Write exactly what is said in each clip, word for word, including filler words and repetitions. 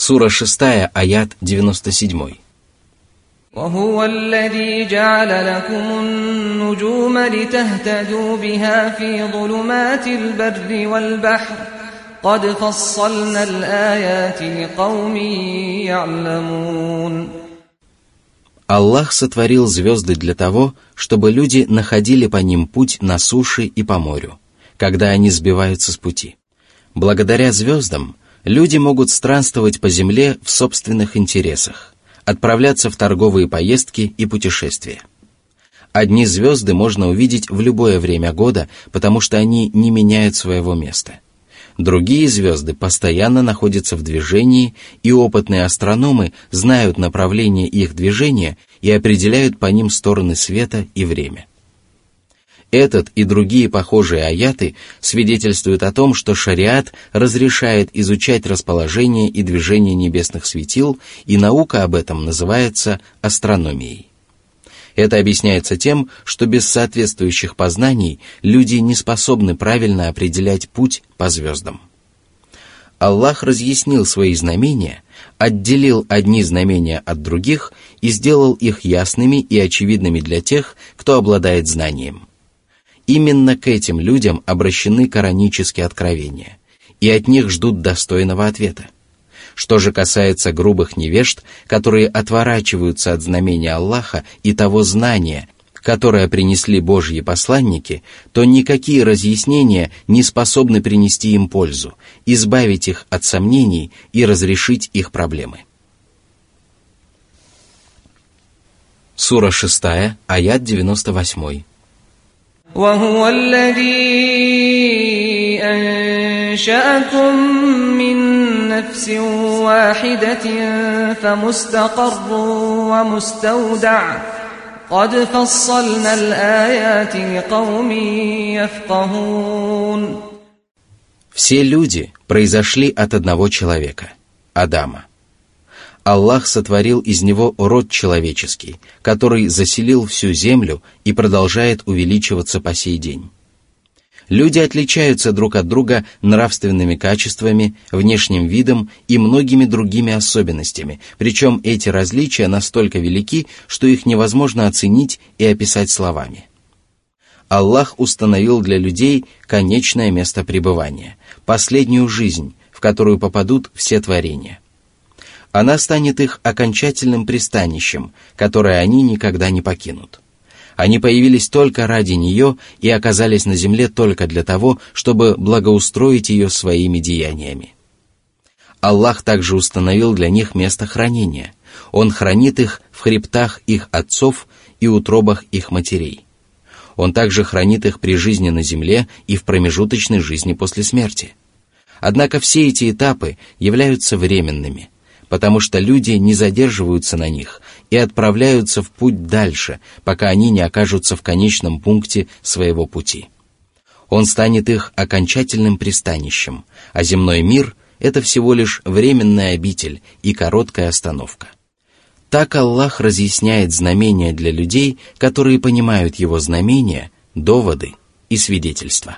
Сура шестая, аят девяносто семь. وهو الذي جعل لكم النجوم لتهتدوا بها في ظلمات البر والبحر قد فصلنا الآيات لقوم يعلمون. Аллах сотворил звезды для того, чтобы люди находили по ним путь на суше и по морю, когда они сбиваются с пути. Благодаря звездам люди могут странствовать по земле в собственных интересах, отправляться в торговые поездки и путешествия. Одни звезды можно увидеть в любое время года, потому что они не меняют своего места. Другие звезды постоянно находятся в движении, и опытные астрономы знают направление их движения и определяют по ним стороны света и время. Этот и другие похожие аяты свидетельствуют о том, что шариат разрешает изучать расположение и движение небесных светил, и наука об этом называется астрономией. Это объясняется тем, что без соответствующих познаний люди не способны правильно определять путь по звездам. Аллах разъяснил свои знамения, отделил одни знамения от других и сделал их ясными и очевидными для тех, кто обладает знанием. Именно к этим людям обращены коранические откровения, и от них ждут достойного ответа. Что же касается грубых невежд, которые отворачиваются от знамения Аллаха и того знания, которое принесли Божьи посланники, то никакие разъяснения не способны принести им пользу, избавить их от сомнений и разрешить их проблемы. Сура шестая, аят девяносто восемь. وهو الذي أنشأكم من نفس واحدة فمستقر ومستودع قد فصلنا الآيات لقوم يفقهون. Все люди произошли от одного человека, Адама. Аллах сотворил из него род человеческий, который заселил всю землю и продолжает увеличиваться по сей день. Люди отличаются друг от друга нравственными качествами, внешним видом и многими другими особенностями, причем эти различия настолько велики, что их невозможно оценить и описать словами. Аллах установил для людей конечное место пребывания, последнюю жизнь, в которую попадут все творения. Она станет их окончательным пристанищем, которое они никогда не покинут. Они появились только ради нее и оказались на земле только для того, чтобы благоустроить ее своими деяниями. Аллах также установил для них место хранения. Он хранит их в хребтах их отцов и утробах их матерей. Он также хранит их при жизни на земле и в промежуточной жизни после смерти. Однако все эти этапы являются временными, потому что люди не задерживаются на них и отправляются в путь дальше, пока они не окажутся в конечном пункте своего пути. Он станет их окончательным пристанищем, а земной мир — это всего лишь временная обитель и короткая остановка. Так Аллах разъясняет знамения для людей, которые понимают его знамения, доводы и свидетельства.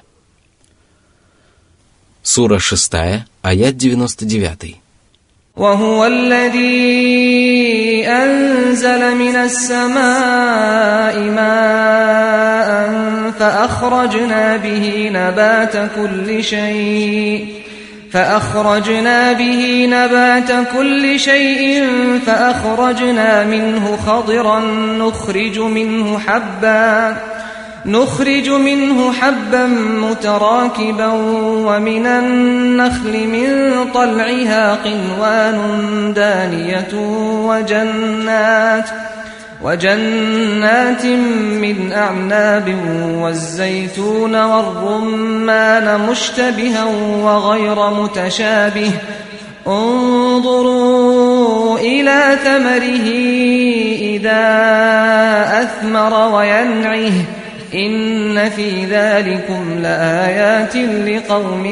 Сура шестая, аят девяносто девять. وهو الذي أنزل من السماء ماء فأخرجنا به نبات كل شيء فأخرجنا به نبات كل شيء فأخرجنا منه خضرا نخرج منه حبا نخرج منه حبا متراكبا ومن النخل من طلعها قنوان دانية وجنات وجنات من أعناب والزيتون والرمان مشتبها وغير متشابه انظروا إلى ثمره إذا أثمر وينعه إن في ذلكم لآيات لقوم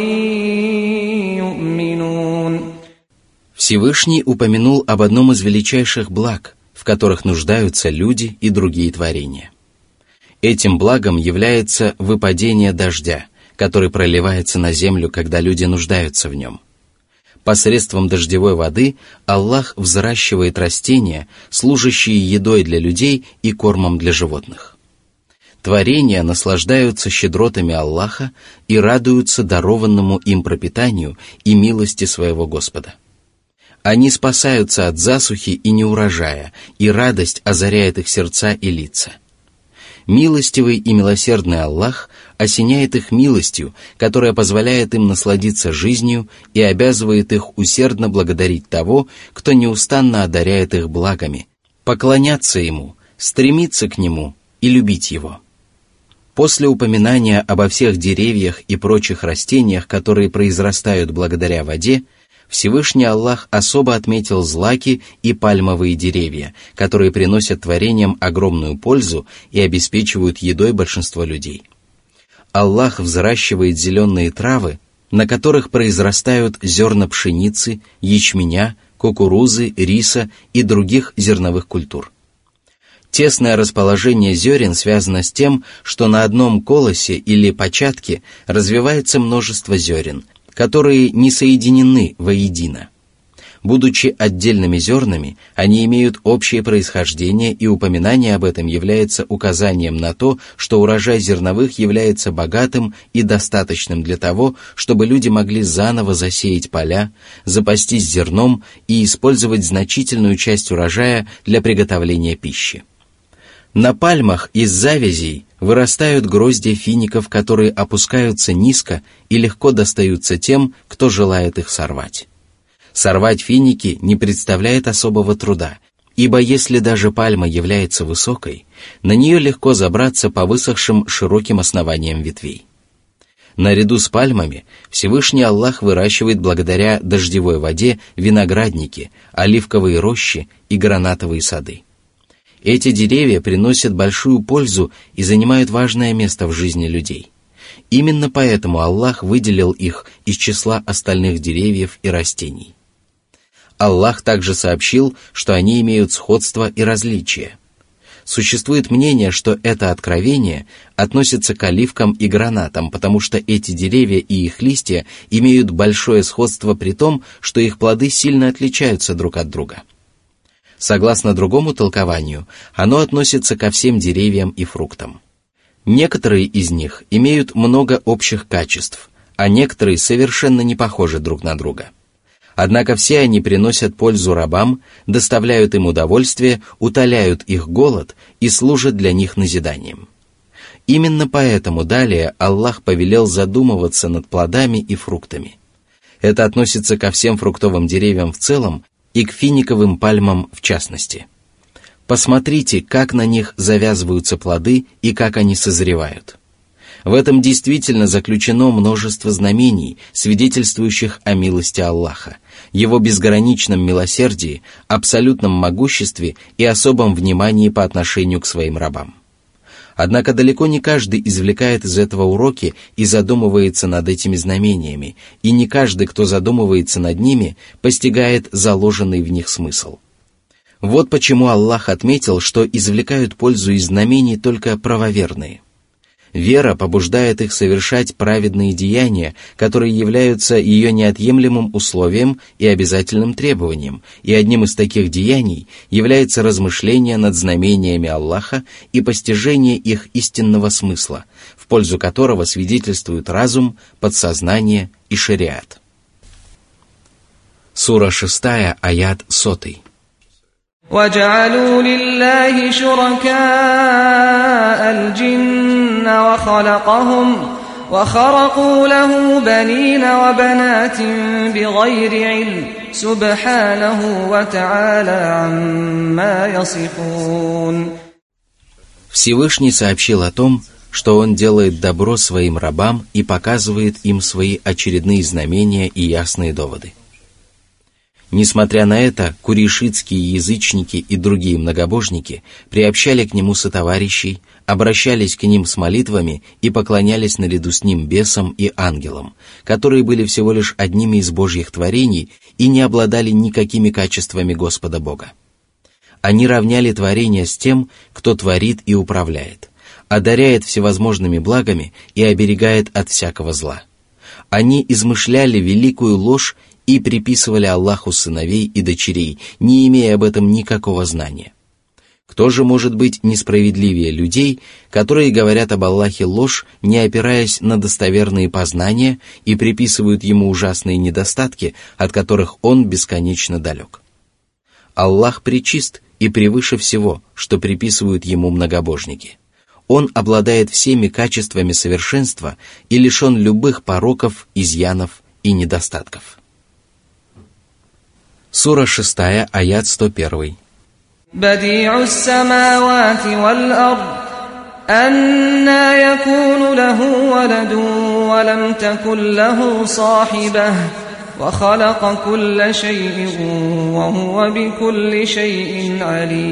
يؤمنون. Всевышний упомянул об одном из величайших благ, в которых нуждаются люди и другие творения. Этим благом является выпадение дождя, который проливается на землю, когда люди нуждаются в нем. Посредством дождевой воды Аллах взращивает растения, служащие едой для людей и кормом для животных. Творения наслаждаются щедротами Аллаха и радуются дарованному им пропитанию и милости своего Господа. Они спасаются от засухи и неурожая, и радость озаряет их сердца и лица. Милостивый и милосердный Аллах осеняет их милостью, которая позволяет им насладиться жизнью и обязывает их усердно благодарить того, кто неустанно одаряет их благами, поклоняться Ему, стремиться к Нему и любить Его. После упоминания обо всех деревьях и прочих растениях, которые произрастают благодаря воде, Всевышний Аллах особо отметил злаки и пальмовые деревья, которые приносят творениям огромную пользу и обеспечивают едой большинство людей. Аллах взращивает зеленые травы, на которых произрастают зерна пшеницы, ячменя, кукурузы, риса и других зерновых культур. Тесное расположение зерен связано с тем, что на одном колосе или початке развивается множество зерен, которые не соединены воедино. Будучи отдельными зернами, они имеют общее происхождение, и упоминание об этом является указанием на то, что урожай зерновых является богатым и достаточным для того, чтобы люди могли заново засеять поля, запастись зерном и использовать значительную часть урожая для приготовления пищи. На пальмах из завязей вырастают гроздья фиников, которые опускаются низко и легко достаются тем, кто желает их сорвать. Сорвать финики не представляет особого труда, ибо если даже пальма является высокой, на нее легко забраться по высохшим широким основаниям ветвей. Наряду с пальмами Всевышний Аллах выращивает благодаря дождевой воде виноградники, оливковые рощи и гранатовые сады. Эти деревья приносят большую пользу и занимают важное место в жизни людей. Именно поэтому Аллах выделил их из числа остальных деревьев и растений. Аллах также сообщил, что они имеют сходство и различия. Существует мнение, что это откровение относится к оливкам и гранатам, потому что эти деревья и их листья имеют большое сходство при том, что их плоды сильно отличаются друг от друга. Согласно другому толкованию, оно относится ко всем деревьям и фруктам. Некоторые из них имеют много общих качеств, а некоторые совершенно не похожи друг на друга. Однако все они приносят пользу рабам, доставляют им удовольствие, утоляют их голод и служат для них назиданием. Именно поэтому далее Аллах повелел задумываться над плодами и фруктами. Это относится ко всем фруктовым деревьям в целом и к финиковым пальмам в частности. Посмотрите, как на них завязываются плоды и как они созревают. В этом действительно заключено множество знамений, свидетельствующих о милости Аллаха, Его безграничном милосердии, абсолютном могуществе и особом внимании по отношению к своим рабам. Однако далеко не каждый извлекает из этого уроки и задумывается над этими знамениями, и не каждый, кто задумывается над ними, постигает заложенный в них смысл. Вот почему Аллах отметил, что извлекают пользу из знамений только правоверные. Вера побуждает их совершать праведные деяния, которые являются ее неотъемлемым условием и обязательным требованием, и одним из таких деяний является размышление над знамениями Аллаха и постижение их истинного смысла, в пользу которого свидетельствуют разум, подсознание и шариат. Сура шестая, аят сотый. وَجَعَلُوا لِلَّهِ شُرَكَاءَ الْجِنَّ وَخَلَقَهُمْ وَخَرَقُوا لَهُ بَنِينَ وَبَنَاتٍ بِغَيْرِ عِلْمٍ سُبْحَانَهُ وَتَعَالَى عَمَّا يَصِفُونَ. Всевышний сообщил о том, что Он делает добро своим рабам и показывает им свои очередные знамения и ясные доводы. Несмотря на это, курейшитские язычники и другие многобожники приобщали к нему сотоварищей, обращались к ним с молитвами и поклонялись наряду с ним бесам и ангелам, которые были всего лишь одними из Божьих творений и не обладали никакими качествами Господа Бога. Они равняли творение с тем, кто творит и управляет, одаряет всевозможными благами и оберегает от всякого зла. Они измышляли великую ложь и и приписывали Аллаху сыновей и дочерей, не имея об этом никакого знания. Кто же может быть несправедливее людей, которые говорят об Аллахе ложь, не опираясь на достоверные познания и приписывают ему ужасные недостатки, от которых он бесконечно далек? Аллах пречист и превыше всего, что приписывают ему многобожники. Он обладает всеми качествами совершенства и лишен любых пороков, изъянов и недостатков. Сура шестая, аят сто один. بديع السماوات والأرض أنى يكون له ولد ولم تكن له صاحبة وخلق كل شيء وهو بكل شيء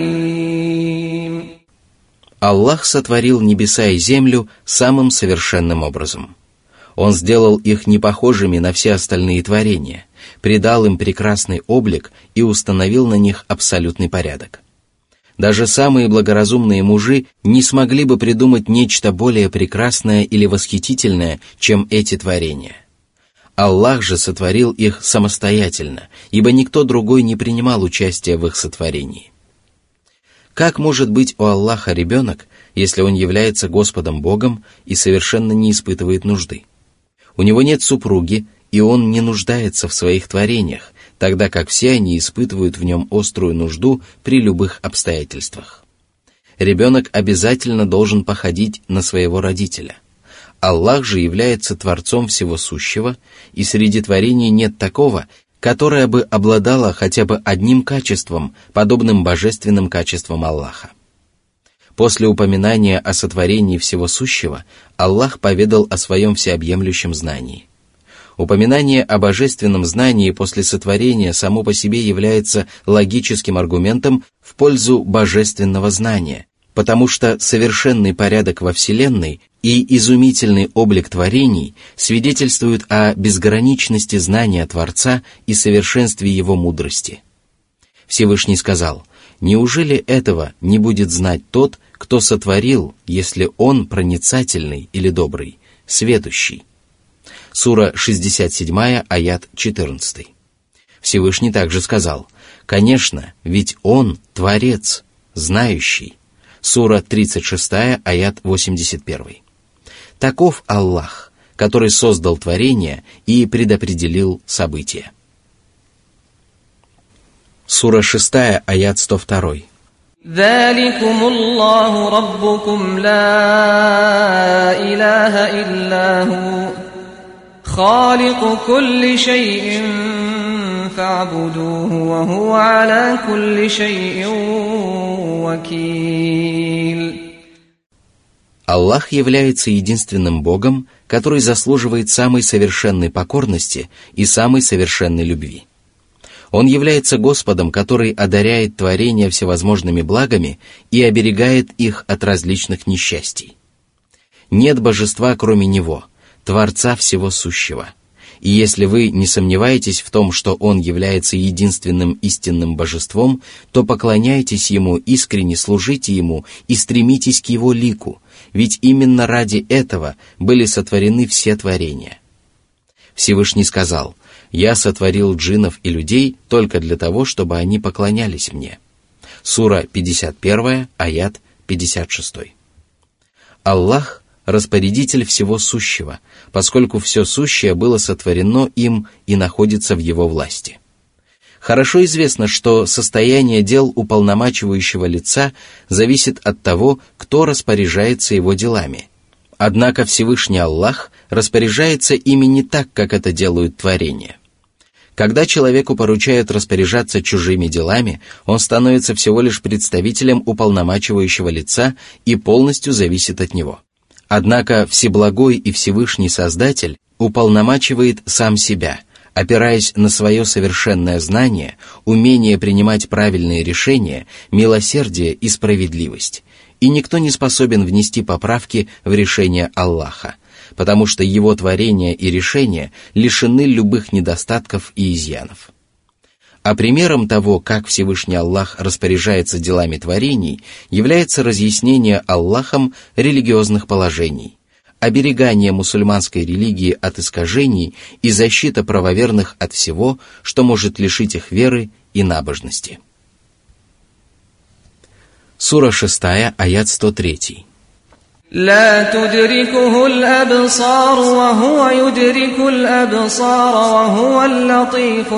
عليم. Аллах сотворил небеса и землю самым совершенным образом. Он сделал их непохожими на все остальные творения, придал им прекрасный облик и установил на них абсолютный порядок. Даже самые благоразумные мужи не смогли бы придумать нечто более прекрасное или восхитительное, чем эти творения. Аллах же сотворил их самостоятельно, ибо никто другой не принимал участия в их сотворении. Как может быть у Аллаха ребенок, если он является Господом Богом и совершенно не испытывает нужды? У него нет супруги, и он не нуждается в своих творениях, тогда как все они испытывают в нем острую нужду при любых обстоятельствах. Ребенок обязательно должен походить на своего родителя. Аллах же является Творцом всего сущего, и среди творений нет такого, которое бы обладало хотя бы одним качеством, подобным божественным качествам Аллаха. После упоминания о сотворении всего сущего, Аллах поведал о своем всеобъемлющем знании. Упоминание о божественном знании после сотворения само по себе является логическим аргументом в пользу божественного знания, потому что совершенный порядок во Вселенной и изумительный облик творений свидетельствуют о безграничности знания Творца и совершенстве Его мудрости. Всевышний сказал: «Неужели этого не будет знать тот, кто сотворил, если он проницательный или добрый, сведущий?» Сура шестьдесят семь, аят четырнадцать. Всевышний также сказал: «Конечно, ведь Он Творец, знающий». Сура тридцать шесть, аят восемьдесят один. Таков Аллах, который создал творение и предопределил события. Сура шесть, аят сто два. ذلكم الله ربكم لا إله إلا هو خالق كل شيء فاعبدوه وهو على كل شيء وكيل. Аллах является единственным Богом, который заслуживает самой совершенной покорности и самой совершенной любви. Он является Господом, который одаряет творения всевозможными благами и оберегает их от различных несчастий. Нет божества, кроме Него, Творца всего сущего. И если вы не сомневаетесь в том, что Он является единственным истинным божеством, то поклоняйтесь Ему, искренне служите Ему и стремитесь к Его лику, ведь именно ради этого были сотворены все творения. Всевышний сказал: «Я сотворил джиннов и людей только для того, чтобы они поклонялись мне». Сура пятьдесят один, аят пятьдесят шесть. Аллах – распорядитель всего сущего, поскольку все сущее было сотворено им и находится в его власти. Хорошо известно, что состояние дел уполномачивающего лица зависит от того, кто распоряжается его делами. Однако Всевышний Аллах распоряжается ими не так, как это делают творения. Когда человеку поручают распоряжаться чужими делами, он становится всего лишь представителем уполномачивающего лица и полностью зависит от него. Однако Всеблагой и Всевышний Создатель уполномачивает сам себя, опираясь на свое совершенное знание, умение принимать правильные решения, милосердие и справедливость, и никто не способен внести поправки в решение Аллаха, потому что его творения и решения лишены любых недостатков и изъянов. А примером того, как Всевышний Аллах распоряжается делами творений, является разъяснение Аллахом религиозных положений, оберегание мусульманской религии от искажений и защита правоверных от всего, что может лишить их веры и набожности. Сура шестая, аят сто три. لا تدركه الأبصار وهو يدرك الأبصار وهو اللطيف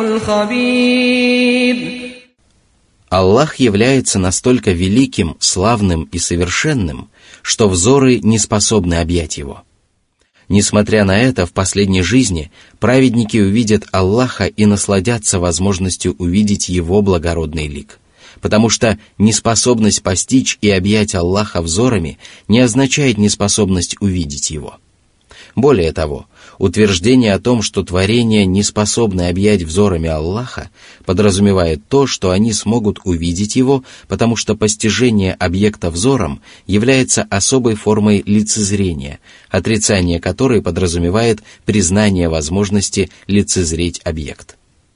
الخبير. Аллах является настолько великим, славным и совершенным, что взоры не способны объять его. Несмотря на это, в последней жизни праведники увидят Аллаха и насладятся возможностью увидеть Его благородный лик, потому что неспособность постичь и объять Аллаха взорами не означает неспособность увидеть Его. Более того, утверждение о том, что творения не способны объять взорами Аллаха, подразумевает то, что они смогут увидеть Его, потому что постижение объекта взором является особой формой лицезрения, отрицание которой подразумевает признание возможности лицезреть объект.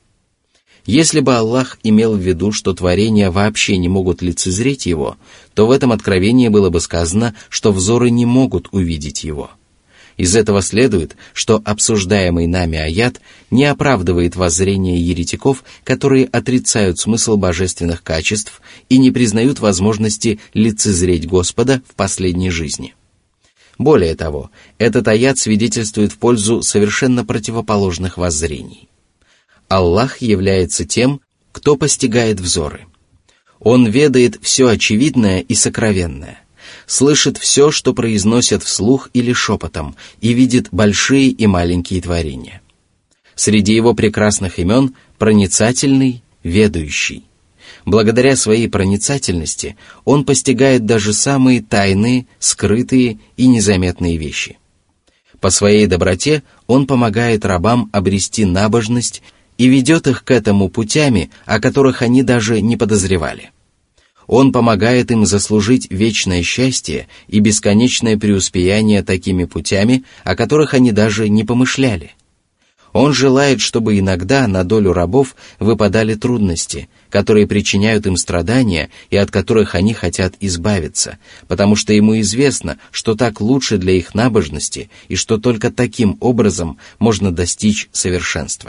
Если бы Аллах имел в виду, что творения вообще не могут лицезреть Его, то в этом откровении было бы сказано, что взоры не могут увидеть Его. Из этого следует, что обсуждаемый нами аят не оправдывает воззрение еретиков, которые отрицают смысл божественных качеств и не признают возможности лицезреть Господа в последней жизни. Более того, этот аят свидетельствует в пользу совершенно противоположных воззрений. Аллах является тем, кто постигает взоры. Он ведает все очевидное и сокровенное, слышит все, что произносят вслух или шепотом, и видит большие и маленькие творения. Среди его прекрасных имен проницательный, ведающий. Благодаря своей проницательности он постигает даже самые тайные, скрытые и незаметные вещи. По своей доброте он помогает рабам обрести набожность и ведет их к этому путями, о которых они даже не подозревали. Он помогает им заслужить вечное счастье и бесконечное преуспеяние такими путями, о которых они даже не помышляли. Он желает, чтобы иногда на долю рабов выпадали трудности, которые причиняют им страдания и от которых они хотят избавиться, потому что ему известно, что так лучше для их набожности и что только таким образом можно достичь совершенства.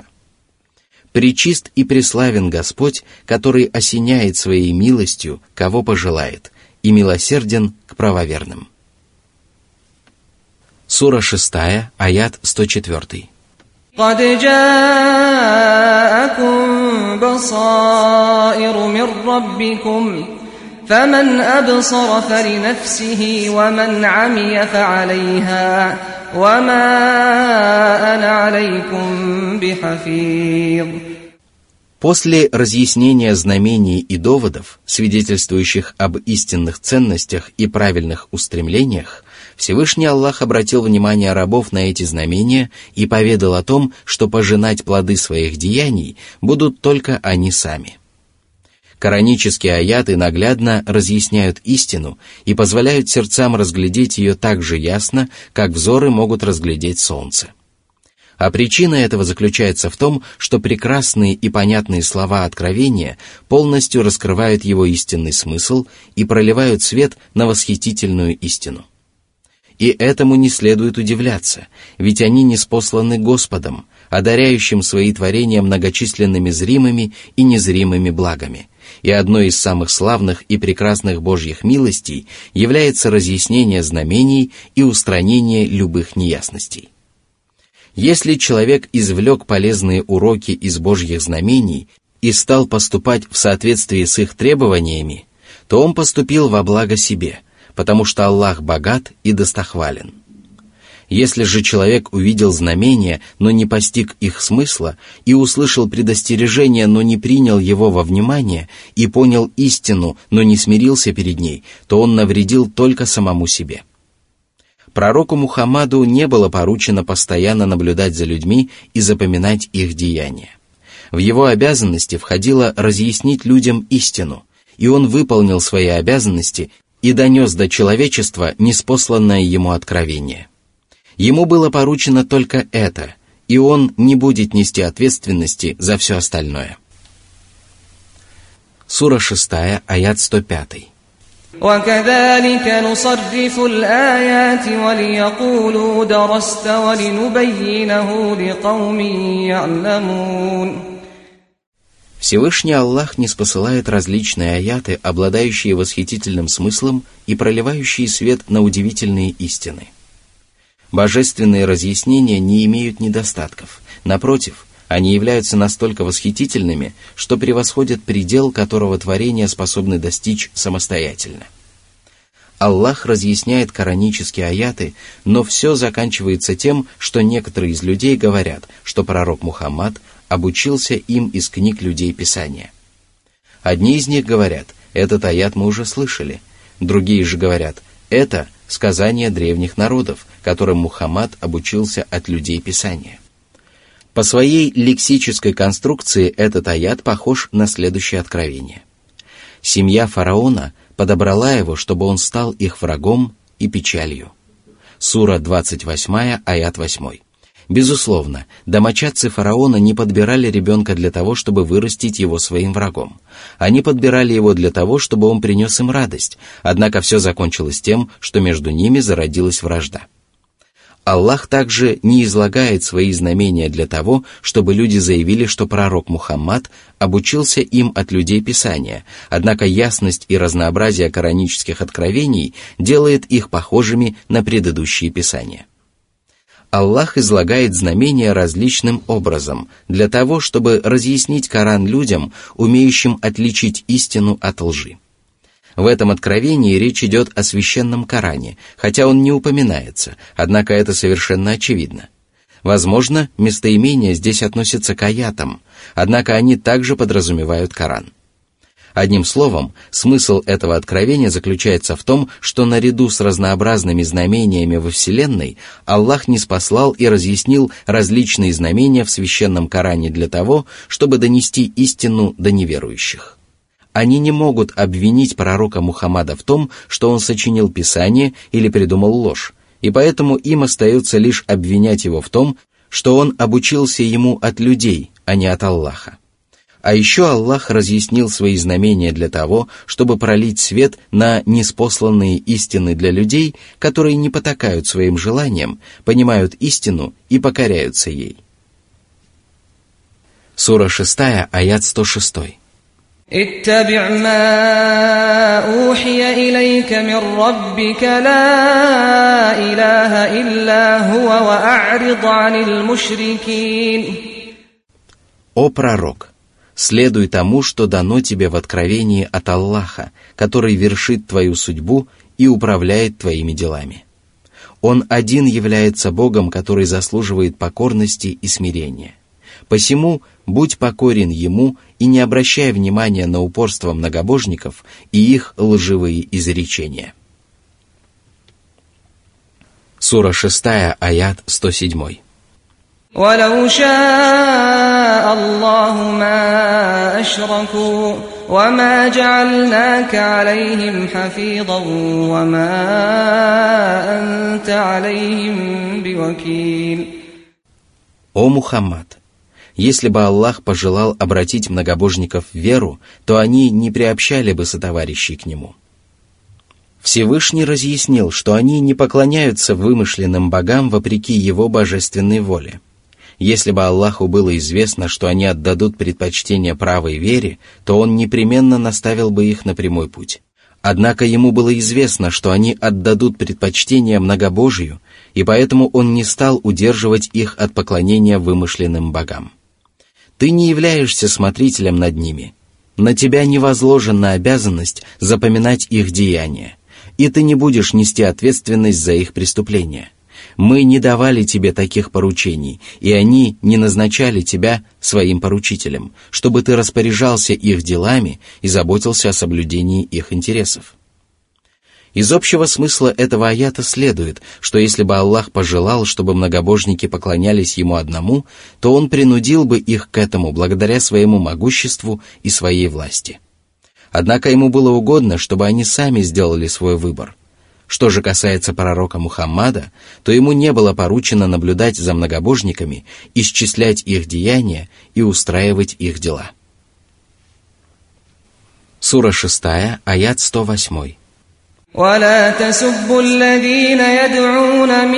Пречист и преславен Господь, который осеняет своей милостью, кого пожелает, и милосерден к правоверным. Сура шестая, аят сто четыре. قد جاءكم بصائر من ربكم فمن أبصر فلنفسه ومن عمي فعليها وما أنا عليكم بحفيظ. После разъяснения знамений и доводов, свидетельствующих об истинных ценностях и правильных устремлениях, Всевышний Аллах обратил внимание рабов на эти знамения и поведал о том, что пожинать плоды своих деяний будут только они сами. Коранические аяты наглядно разъясняют истину и позволяют сердцам разглядеть ее так же ясно, как взоры могут разглядеть солнце. А причина этого заключается в том, что прекрасные и понятные слова откровения полностью раскрывают его истинный смысл и проливают свет на восхитительную истину. И этому не следует удивляться, ведь они ниспосланы Господом, одаряющим свои творения многочисленными зримыми и незримыми благами. И одной из самых славных и прекрасных Божьих милостей является разъяснение знамений и устранение любых неясностей. Если человек извлек полезные уроки из Божьих знамений и стал поступать в соответствии с их требованиями, то он поступил во благо себе, потому что Аллах богат и достохвален. Если же человек увидел знамения, но не постиг их смысла, и услышал предостережение, но не принял его во внимание, и понял истину, но не смирился перед ней, то он навредил только самому себе. Пророку Мухаммаду не было поручено постоянно наблюдать за людьми и запоминать их деяния. В его обязанности входило разъяснить людям истину, и он выполнил свои обязанности и донес до человечества ниспосланное ему откровение. Ему было поручено только это, и он не будет нести ответственности за все остальное. Сура шестая, аят сто пять. وكذلك نصرف الآيات وليقولوا درست ولنبينه لقوم يعلمون. Всевышний Аллах ниспосылает различные аяты, обладающие восхитительным смыслом и проливающие свет на удивительные истины. Божественные разъяснения не имеют недостатков. Напротив, они являются настолько восхитительными, что превосходят предел, которого творения способны достичь самостоятельно. Аллах разъясняет коранические аяты, но все заканчивается тем, что некоторые из людей говорят, что пророк Мухаммад обучился им из книг людей Писания. Одни из них говорят: этот аят мы уже слышали. Другие же говорят: это сказание древних народов, которым Мухаммад обучился от людей Писания. По своей лексической конструкции этот аят похож на следующее откровение. Семья фараона подобрала его, чтобы он стал их врагом и печалью. Сура двадцать восемь, аят восемь. Безусловно, домочадцы фараона не подбирали ребенка для того, чтобы вырастить его своим врагом. Они подбирали его для того, чтобы он принес им радость, однако все закончилось тем, что между ними зародилась вражда. Аллах также не излагает свои знамения для того, чтобы люди заявили, что пророк Мухаммад обучился им от людей Писания, однако ясность и разнообразие коранических откровений делает их похожими на предыдущие Писания. Аллах излагает знамения различным образом, для того, чтобы разъяснить Коран людям, умеющим отличить истину от лжи. В этом откровении речь идет о священном Коране, хотя он не упоминается, однако это совершенно очевидно. Возможно, местоимения здесь относятся к аятам, однако они также подразумевают Коран. Одним словом, смысл этого откровения заключается в том, что наряду с разнообразными знамениями во Вселенной Аллах ниспослал и разъяснил различные знамения в священном Коране для того, чтобы донести истину до неверующих. Они не могут обвинить пророка Мухаммада в том, что он сочинил Писание или придумал ложь, и поэтому им остается лишь обвинять его в том, что он обучился ему от людей, а не от Аллаха. А еще Аллах разъяснил свои знамения для того, чтобы пролить свет на ниспосланные истины для людей, которые не потакают своим желаниям, понимают истину и покоряются ей. Сура шесть, аят сто шесть. اتبع ما أوحي إليك من ربك لا إله إلا هو وأعرض عن المشركين. О пророк, следуй тому, что дано тебе в откровении от Аллаха, который вершит твою судьбу и управляет твоими делами. Он один является Богом, который заслуживает покорности и смирения. Посему будь покорен Ему и не обращай внимания на упорство многобожников и их лживые изречения. Сура шесть, аят сто семь. وَلَوْ شَاءَ اللَّهُ مَا أَشْرَكُوا وَمَا جَعَلْنَاكَ عَلَيْهِمْ حَفِيظًا وَمَا أَنْتَ عَلَيْهِمْ بِوَكِيلٍ. О Мухаммад! Если бы Аллах пожелал обратить многобожников в веру, то они не приобщали бы сотоварищей к Нему. Всевышний разъяснил, что они не поклоняются вымышленным богам вопреки Его божественной воле. Если бы Аллаху было известно, что они отдадут предпочтение правой вере, то Он непременно наставил бы их на прямой путь. Однако Ему было известно, что они отдадут предпочтение многобожию, и поэтому Он не стал удерживать их от поклонения вымышленным богам. Ты не являешься смотрителем над ними. На тебя не возложена обязанность запоминать их деяния, и ты не будешь нести ответственность за их преступления. Мы не давали тебе таких поручений, и они не назначали тебя своим поручителем, чтобы ты распоряжался их делами и заботился о соблюдении их интересов. Из общего смысла этого аята следует, что если бы Аллах пожелал, чтобы многобожники поклонялись Ему одному, то Он принудил бы их к этому благодаря своему могуществу и своей власти. Однако Ему было угодно, чтобы они сами сделали свой выбор. Что же касается пророка Мухаммада, то ему не было поручено наблюдать за многобожниками, исчислять их деяния и устраивать их дела. Сура шесть, аят сто восемь. ولا تسبوا الذين يدعون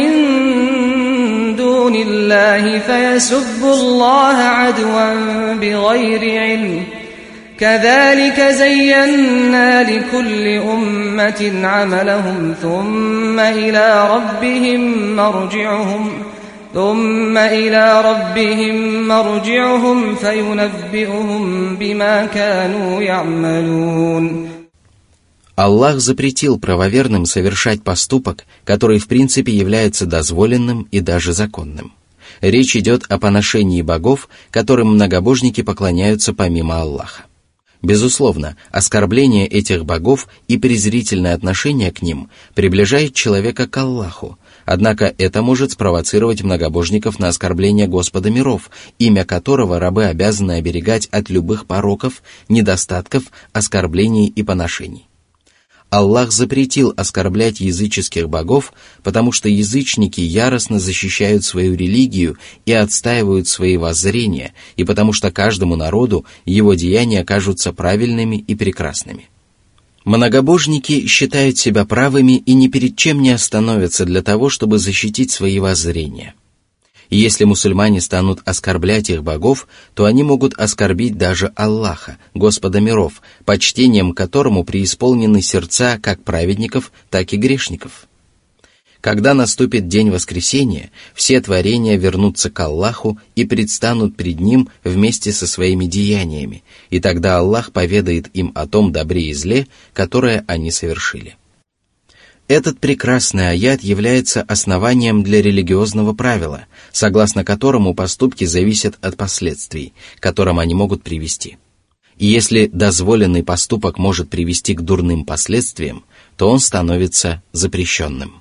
من دون الله فيسبوا الله عدوا بغير علم كذلك زينا لكل أمة عملهم ثم إلى ربهم مرجعهم ثم إلى ربهم مرجعهم فينبئهم بما كانوا يعملون. Аллах запретил правоверным совершать поступок, который в принципе является дозволенным и даже законным. Речь идет о поношении богов, которым многобожники поклоняются помимо Аллаха. Безусловно, оскорбление этих богов и презрительное отношение к ним приближает человека к Аллаху, однако это может спровоцировать многобожников на оскорбление Господа миров, имя которого рабы обязаны оберегать от любых пороков, недостатков, оскорблений и поношений. Аллах запретил оскорблять языческих богов, потому что язычники яростно защищают свою религию и отстаивают свои воззрения, и потому что каждому народу его деяния кажутся правильными и прекрасными. Многобожники считают себя правыми и ни перед чем не остановятся для того, чтобы защитить свои воззрения. И если мусульмане станут оскорблять их богов, то они могут оскорбить даже Аллаха, Господа миров, почтением которому преисполнены сердца как праведников, так и грешников. Когда наступит день воскресения, все творения вернутся к Аллаху и предстанут пред Ним вместе со своими деяниями, и тогда Аллах поведает им о том добре и зле, которое они совершили. Этот прекрасный аят является основанием для религиозного правила, согласно которому поступки зависят от последствий, к которым они могут привести. И если дозволенный поступок может привести к дурным последствиям, то он становится запрещенным.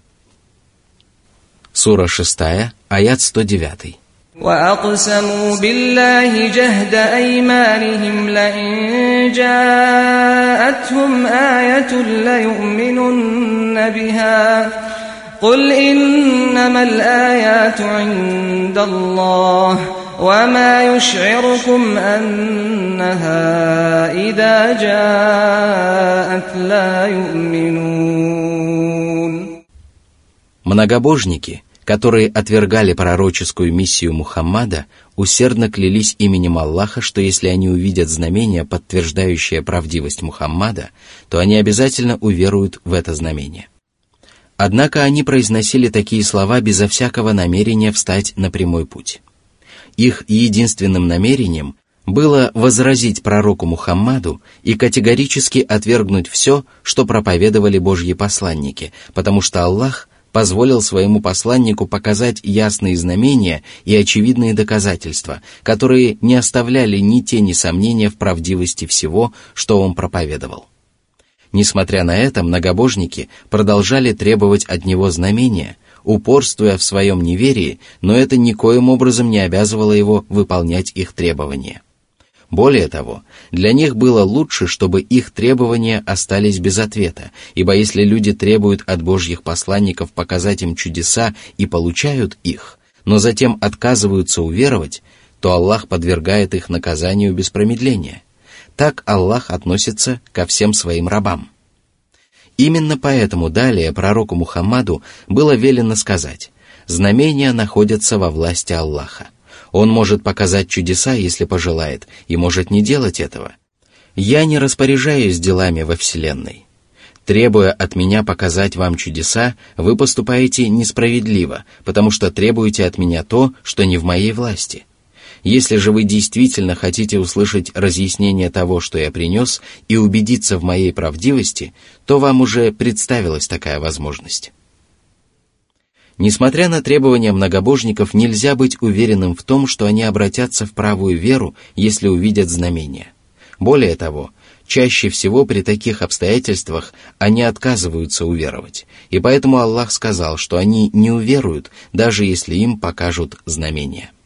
Сура шестая, аят сто девять. وَأَقْسَمُوا بِاللَّهِ جَهْدَ أَيْمَانِهِمْ لَئِن جَاءَتْهُمْ آيَةٌ لَيُؤْمِنُنَّ بِهَا قُلْ إِنَّمَا الْآيَاتُ عِندَ اللَّهِ وَمَا يُشْعِرُكُمْ أَنَّهَا إِذَا جَاءَتْ لَا يُؤْمِنُونَ. Многобожники, которые отвергали пророческую миссию Мухаммада, усердно клялись именем Аллаха, что если они увидят знамение, подтверждающее правдивость Мухаммада, то они обязательно уверуют в это знамение. Однако они произносили такие слова безо всякого намерения встать на прямой путь. Их единственным намерением было возразить пророку Мухаммаду и категорически отвергнуть все, что проповедовали Божьи посланники, потому что Аллах позволил своему посланнику показать ясные знамения и очевидные доказательства, которые не оставляли ни тени сомнения в правдивости всего, что он проповедовал. Несмотря на это, многобожники продолжали требовать от него знамения, упорствуя в своем неверии, но это никоим образом не обязывало его выполнять их требования. Более того, для них было лучше, чтобы их требования остались без ответа, ибо если люди требуют от Божьих посланников показать им чудеса и получают их, но затем отказываются уверовать, то Аллах подвергает их наказанию без промедления. Так Аллах относится ко всем своим рабам. Именно поэтому далее пророку Мухаммаду было велено сказать: «Знамения находятся во власти Аллаха. Он может показать чудеса, если пожелает, и может не делать этого. Я не распоряжаюсь делами во Вселенной. Требуя от меня показать вам чудеса, вы поступаете несправедливо, потому что требуете от меня то, что не в моей власти. Если же вы действительно хотите услышать разъяснение того, что я принес, и убедиться в моей правдивости, то вам уже представилась такая возможность». Несмотря на требования многобожников, нельзя быть уверенным в том, что они обратятся в правую веру, если увидят знамения. Более того, чаще всего при таких обстоятельствах они отказываются уверовать, и поэтому Аллах сказал, что они не уверуют, даже если им покажут знамения.